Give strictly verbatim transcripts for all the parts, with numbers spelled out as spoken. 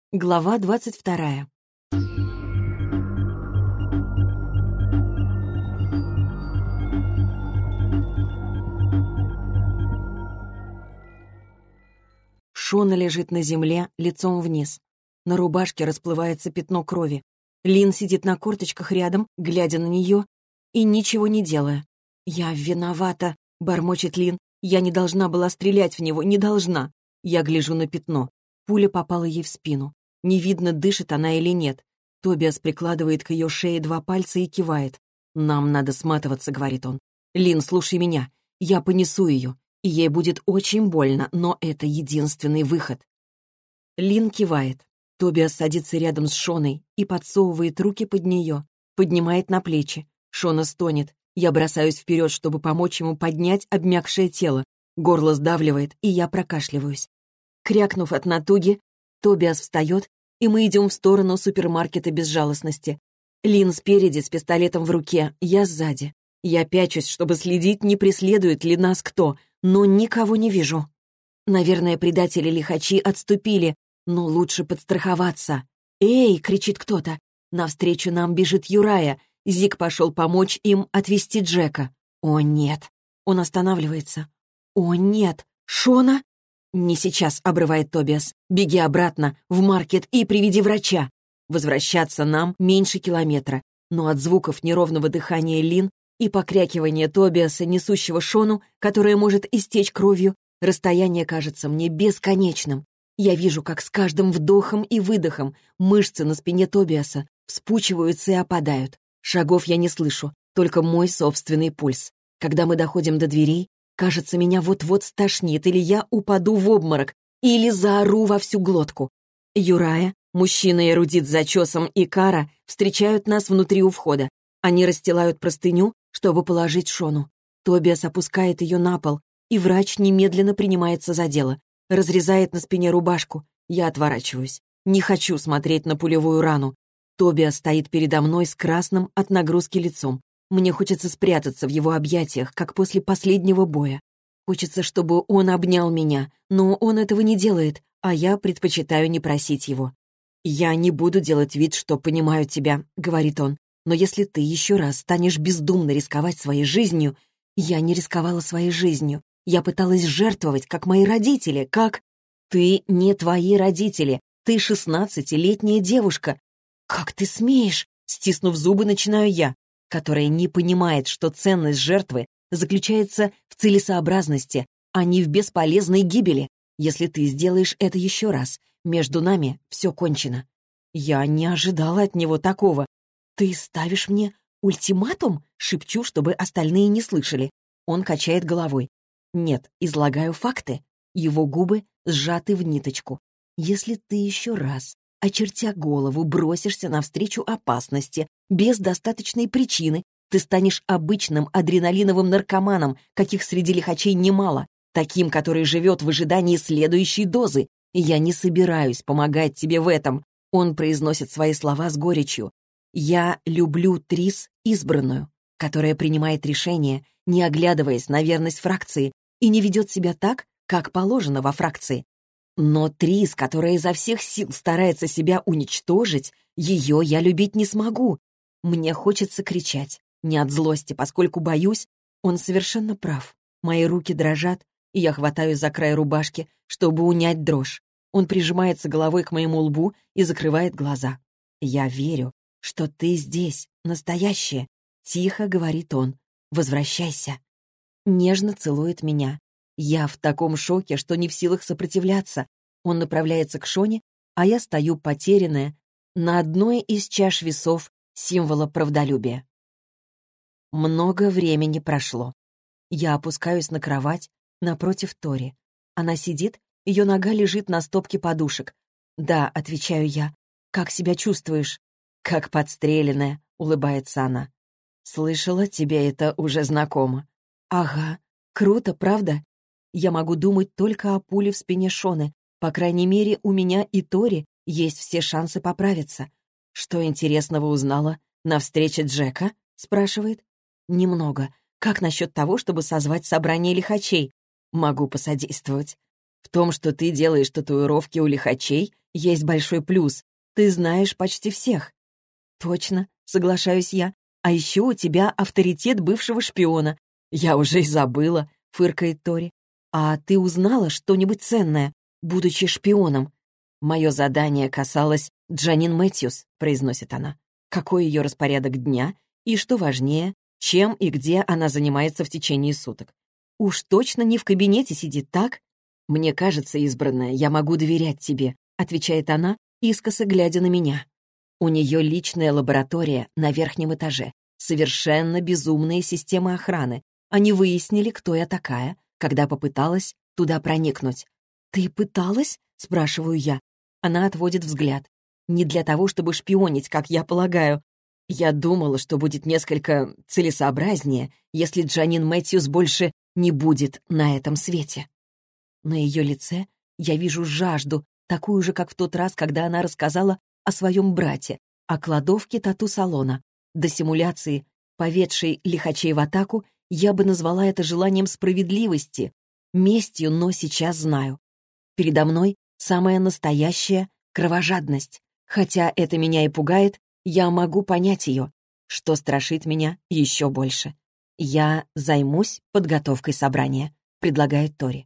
Глава двадцать вторая. Шона лежит на земле, лицом вниз. На рубашке расплывается пятно крови. Лин сидит на корточках рядом, глядя на нее и ничего не делая. «Я виновата», — бормочет Лин. «Я не должна была стрелять в него, не должна». Я гляжу на пятно. Пуля попала ей в спину. Не видно, дышит она или нет. Тобиас прикладывает к ее шее два пальца и кивает. «Нам надо сматываться», — говорит он. «Лин, слушай меня. Я понесу ее, и ей будет очень больно, но это единственный выход». Лин кивает. Тобиас садится рядом с Шоной и подсовывает руки под нее, поднимает на плечи. Шона стонет. Я бросаюсь вперед, чтобы помочь ему поднять обмякшее тело. Горло сдавливает, и я прокашливаюсь. Крякнув от натуги, Тобиас встает, и мы идем в сторону супермаркета безжалостности. Лин спереди с пистолетом в руке, я сзади. Я пячусь, чтобы следить, не преследует ли нас кто, но никого не вижу. Наверное, предатели-лихачи отступили, но лучше подстраховаться. «Эй!» — кричит кто-то. Навстречу нам бежит Юрая. Зик пошел помочь им отвезти Джека. «О, нет!» Он останавливается. «О, нет! Шона?» «Не сейчас», — обрывает Тобиас. «Беги обратно, в маркет и приведи врача». Возвращаться нам меньше километра, но от звуков неровного дыхания Лин и покрякивания Тобиаса, несущего Шону, которая может истечь кровью, расстояние кажется мне бесконечным. Я вижу, как с каждым вдохом и выдохом мышцы на спине Тобиаса вспучиваются и опадают. Шагов я не слышу, только мой собственный пульс. Когда мы доходим до дверей, кажется, меня вот-вот стошнит, или я упаду в обморок, или заору во всю глотку. Юрая, мужчина-эрудит с зачесом, и Кара встречают нас внутри у входа. Они расстилают простыню, чтобы положить Шону. Тобиас опускает ее на пол, и врач немедленно принимается за дело. Разрезает на спине рубашку. Я отворачиваюсь. Не хочу смотреть на пулевую рану. Тобиас стоит передо мной с красным от нагрузки лицом. Мне хочется спрятаться в его объятиях, как после последнего боя. Хочется, чтобы он обнял меня, но он этого не делает, а я предпочитаю не просить его. «Я не буду делать вид, что понимаю тебя», — говорит он. «Но если ты еще раз станешь бездумно рисковать своей жизнью...» Я не рисковала своей жизнью. Я пыталась жертвовать, как мои родители, как... Ты не твои родители. Ты шестнадцатилетняя девушка. «Как ты смеешь?» — стиснув зубы, начинаю я, которая не понимает, что ценность жертвы заключается в целесообразности, а не в бесполезной гибели. Если ты сделаешь это еще раз, между нами все кончено. Я не ожидала от него такого. «Ты ставишь мне ультиматум?» — шепчу, чтобы остальные не слышали. Он качает головой. «Нет, излагаю факты». Его губы сжаты в ниточку. «Если ты еще раз, очертя голову, бросишься навстречу опасности, без достаточной причины, ты станешь обычным адреналиновым наркоманом, каких среди лихачей немало, таким, который живет в ожидании следующей дозы. И я не собираюсь помогать тебе в этом». Он произносит свои слова с горечью. «Я люблю Трис избранную, которая принимает решения, не оглядываясь на верность фракции, и не ведет себя так, как положено во фракции. Но Трис, которая изо всех сил старается себя уничтожить, ее я любить не смогу. Мне хочется кричать, не от злости, поскольку боюсь, он совершенно прав. Мои руки дрожат, и я хватаюсь за край рубашки, чтобы унять дрожь. Он прижимается головой к моему лбу и закрывает глаза. «Я верю, что ты здесь, настоящая», — тихо говорит он. «Возвращайся». Нежно целует меня. Я в таком шоке, что не в силах сопротивляться. Он направляется к Шоне, а я стою потерянная на одной из чаш весов символа правдолюбия. Много времени прошло. Я опускаюсь на кровать напротив Тори. Она сидит, ее нога лежит на стопке подушек. «Да», — отвечаю я. «Как себя чувствуешь?» «Как подстреленная», — улыбается она. «Слышала, тебе это уже знакомо». «Ага, круто, правда?» Я могу думать только о пуле в спине Шоны. По крайней мере, у меня и Тори есть все шансы поправиться. «Что интересного узнала на встрече Джека?» — спрашивает. «Немного. Как насчет того, чтобы созвать собрание лихачей?» «Могу посодействовать. В том, что ты делаешь татуировки у лихачей, есть большой плюс. Ты знаешь почти всех». «Точно», — соглашаюсь я. «А еще у тебя авторитет бывшего шпиона». «Я уже и забыла», — фыркает Тори. «А ты узнала что-нибудь ценное, будучи шпионом?» «Мое задание касалось Джанин Мэтьюс», — произносит она. «Какой ее распорядок дня и, что важнее, чем и где она занимается в течение суток. Уж точно не в кабинете сидит, так?» «Мне кажется, избранная, я могу доверять тебе», — отвечает она, искоса глядя на меня. У нее личная лаборатория на верхнем этаже, совершенно безумные системы охраны. Они выяснили, кто я такая, когда попыталась туда проникнуть. «Ты пыталась?» — спрашиваю я. Она отводит взгляд. «Не для того, чтобы шпионить, как я полагаю. Я думала, что будет несколько целесообразнее, если Джанин Мэтьюс больше не будет на этом свете». На ее лице я вижу жажду, такую же, как в тот раз, когда она рассказала о своем брате, о кладовке тату-салона. До симуляции, поведшей лихачей в атаку, я бы назвала это желанием справедливости, местью, но сейчас знаю. Передо мной самая настоящая кровожадность. Хотя это меня и пугает, я могу понять ее, что страшит меня еще больше. «Я займусь подготовкой собрания», — предлагает Тори.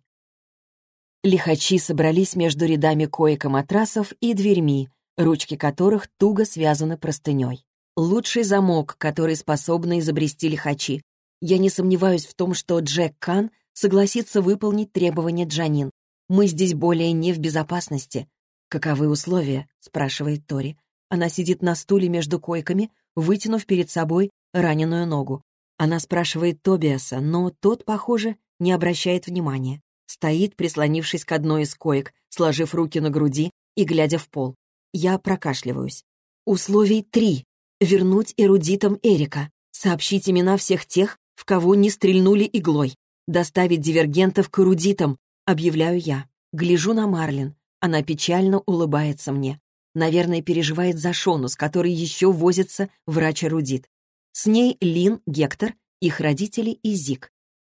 Лихачи собрались между рядами коек и матрасов и дверьми, ручки которых туго связаны простыней. Лучший замок, который способны изобрести лихачи. Я не сомневаюсь в том, что Джек Кан согласится выполнить требования Джанин. Мы здесь более не в безопасности. «Каковы условия?» — спрашивает Тори. Она сидит на стуле между койками, вытянув перед собой раненую ногу. Она спрашивает Тобиаса, но тот, похоже, не обращает внимания. Стоит, прислонившись к одной из коек, сложив руки на груди и глядя в пол. Я прокашливаюсь. Условий три. Вернуть эрудитам Эрика. Сообщить имена всех тех, в кого не стрельнули иглой. Доставить дивергентов к эрудитам, объявляю я. Гляжу на Марлин. Она печально улыбается мне. Наверное, переживает за Шону, с которой еще возится врач-эрудит. С ней Лин, Гектор, их родители и Зик.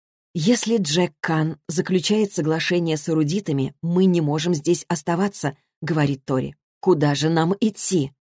«Если Джек Кан заключает соглашение с эрудитами, мы не можем здесь оставаться», — говорит Тори. «Куда же нам идти?»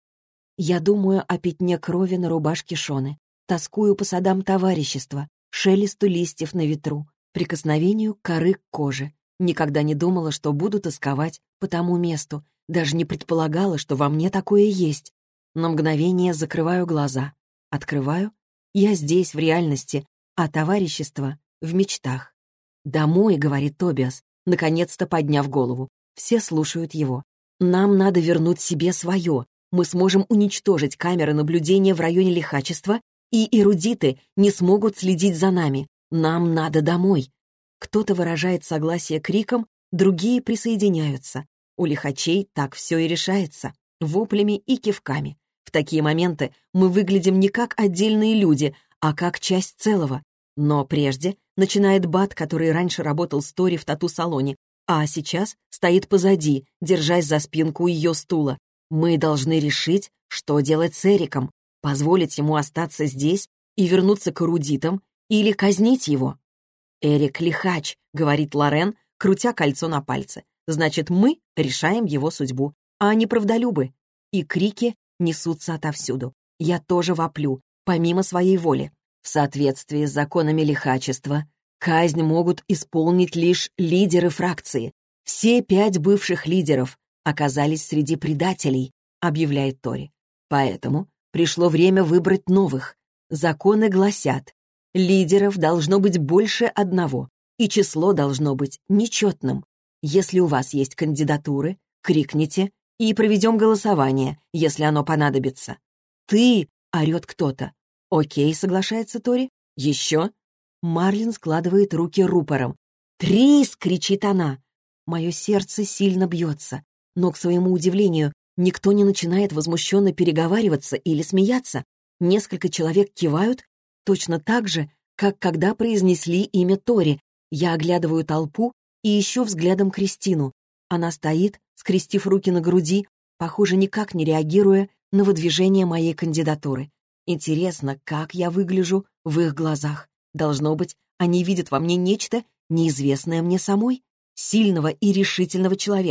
Я думаю о пятне крови на рубашке Шоны, тоскую по садам товарищества, шелесту листьев на ветру, прикосновению коры к коже. Никогда не думала, что буду тосковать по тому месту, даже не предполагала, что во мне такое есть. На мгновение закрываю глаза, открываю. Я здесь, в реальности, а товарищество — в мечтах. «Домой», — говорит Тобиас, наконец-то подняв голову. Все слушают его. «Нам надо вернуть себе свое. Мы сможем уничтожить камеры наблюдения в районе лихачества, и эрудиты не смогут следить за нами. Нам надо домой». Кто-то выражает согласие криком, другие присоединяются. У лихачей так все и решается. Воплями и кивками. В такие моменты мы выглядим не как отдельные люди, а как часть целого. Но прежде начинает Бат, который раньше работал с Тори в тату-салоне, а сейчас стоит позади, держась за спинку ее стула. Мы должны решить, что делать с Эриком, позволить ему остаться здесь и вернуться к эрудитам или казнить его. «Эрик лихач», — говорит Лорен, крутя кольцо на пальце. «Значит, мы решаем его судьбу, а не правдолюбы». И крики несутся отовсюду. Я тоже воплю, помимо своей воли. В соответствии с законами лихачества, казнь могут исполнить лишь лидеры фракции. Все пять бывших лидеров оказались среди предателей, объявляет Тори. Поэтому пришло время выбрать новых. Законы гласят, лидеров должно быть больше одного, и число должно быть нечетным. Если у вас есть кандидатуры, крикните, и проведем голосование, если оно понадобится. «Ты!» — орет кто-то. «Окей», — соглашается Тори. «Еще?» Марлин складывает руки рупором. «Трис!» — кричит она. Мое сердце сильно бьется, но, к своему удивлению, никто не начинает возмущенно переговариваться или смеяться. Несколько человек кивают, точно так же, как когда произнесли имя Тори. Я оглядываю толпу и ищу взглядом Кристину. Она стоит, скрестив руки на груди, похоже, никак не реагируя на выдвижение моей кандидатуры. Интересно, как я выгляжу в их глазах. Должно быть, они видят во мне нечто, неизвестное мне самой. Сильного и решительного человека,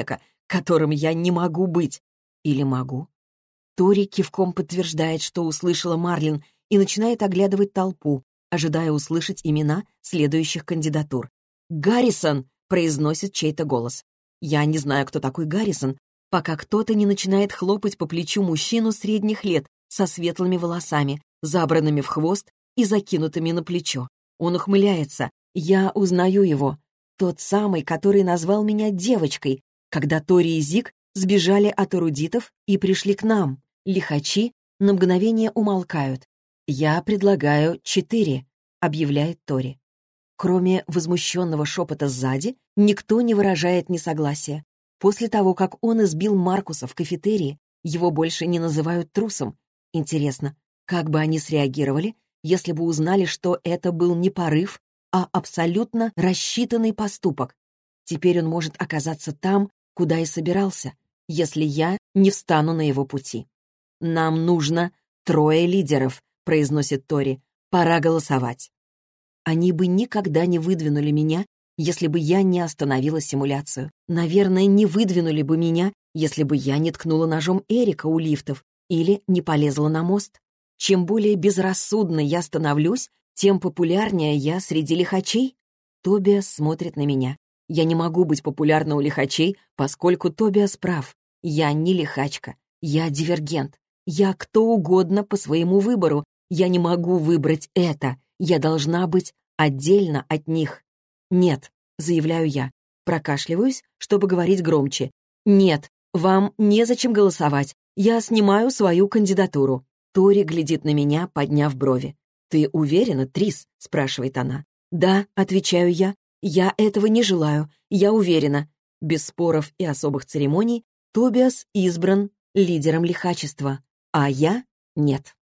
которым я не могу быть. Или могу? Тори кивком подтверждает, что услышала Марлин, и начинает оглядывать толпу, ожидая услышать имена следующих кандидатур. «Гаррисон!» — произносит чей-то голос. Я не знаю, кто такой Гаррисон, пока кто-то не начинает хлопать по плечу мужчину средних лет со светлыми волосами, забранными в хвост и закинутыми на плечо. Он ухмыляется. Я узнаю его. Тот самый, который назвал меня девочкой, когда Тори и Зик сбежали от эрудитов и пришли к нам. Лихачи на мгновение умолкают. «Я предлагаю четыре», — объявляет Тори. Кроме возмущенного шепота сзади, никто не выражает несогласия. После того, как он избил Маркуса в кафетерии, его больше не называют трусом. Интересно, как бы они среагировали, если бы узнали, что это был не порыв, а абсолютно рассчитанный поступок? Теперь он может оказаться там, куда и собирался, если я не встану на его пути. «Нам нужно трое лидеров», — произносит Тори. «Пора голосовать». Они бы никогда не выдвинули меня, если бы я не остановила симуляцию. Наверное, не выдвинули бы меня, если бы я не ткнула ножом Эрика у лифтов или не полезла на мост. Чем более безрассудно я становлюсь, тем популярнее я среди лихачей. Тобиас смотрит на меня. Я не могу быть популярна у лихачей, поскольку Тобиас прав. Я не лихачка, я дивергент. Я кто угодно по своему выбору. Я не могу выбрать это. Я должна быть отдельно от них. «Нет», — заявляю я. Прокашливаюсь, чтобы говорить громче. «Нет, вам незачем голосовать. Я снимаю свою кандидатуру». Тори глядит на меня, подняв брови. «Ты уверена, Трис?» — спрашивает она. «Да», — отвечаю я. «Я этого не желаю. Я уверена». Без споров и особых церемоний Тобиас избран лидером лихачества, а я — нет.